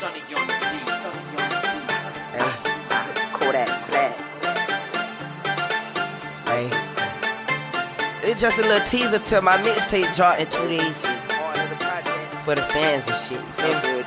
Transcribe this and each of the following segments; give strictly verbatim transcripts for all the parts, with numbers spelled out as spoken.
Sonny on the beat. Hey. Kodak Black. Hey. It's just a little teaser to my mixtape drop in two days. For the fans and shit, you feel me?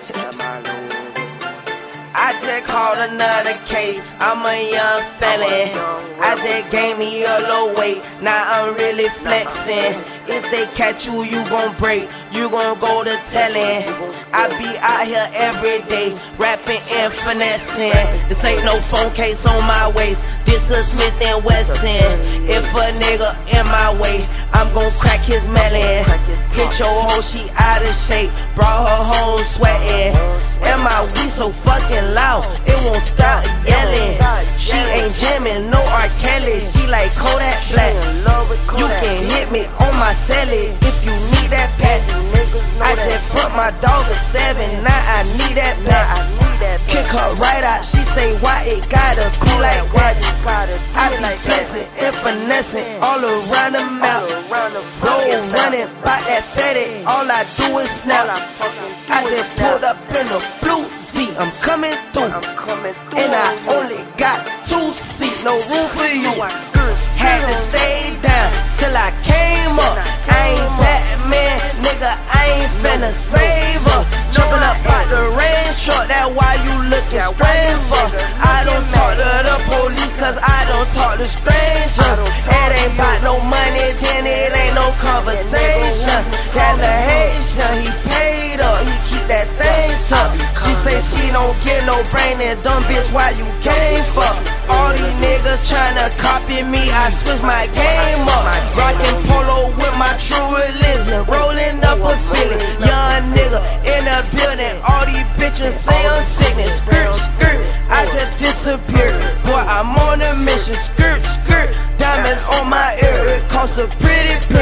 I just caught another case, I'm a young felon. I just gained me a low weight, now I'm really flexing. If they catch you, you gon' break, you gon' go to telling. I be out here every day, rapping and finessing. This ain't no phone case on my waist, this a Smith and Wesson. If a nigga in my way, I'm gon' crack his melon. Hit your hoe, she out of shape, brought her home sweating. And my weed so fucking loud, it won't stop yelling. She ain't jamming, no R. Kelly, she like Kodak Black. You can hit me on my celly if you need that pack. I just put my dog at seven, now I need that pack. Kick her right out, she say why it gotta be like that. I be flexing and finessing all around the map. Roll running by that fatty, all I do is snap. I just pulled up in the blue seat, I'm coming through, and I only got two seats, no room for you. Had to stay down till I came up. I ain't Batman, nigga, I ain't finna save her. Jumping up out the range truck, that why you looking strange for. I don't talk to the police, cause I don't talk to strangers. It ain't about no money, then it ain't no conversation. That little Haitian, he paid up, he keep that thing tough. She say she don't get no brain, and dumb bitch, why you came for? All these niggas tryna copy me, I switch my game up. Rockin' polo with my true religion, rolling up a Philly. Young nigga in the building, all these bitches say I'm sickness. Skirt, skirt, I just disappeared. Boy, I'm on a mission. Skirt, skirt, diamonds on my ear, it costs a pretty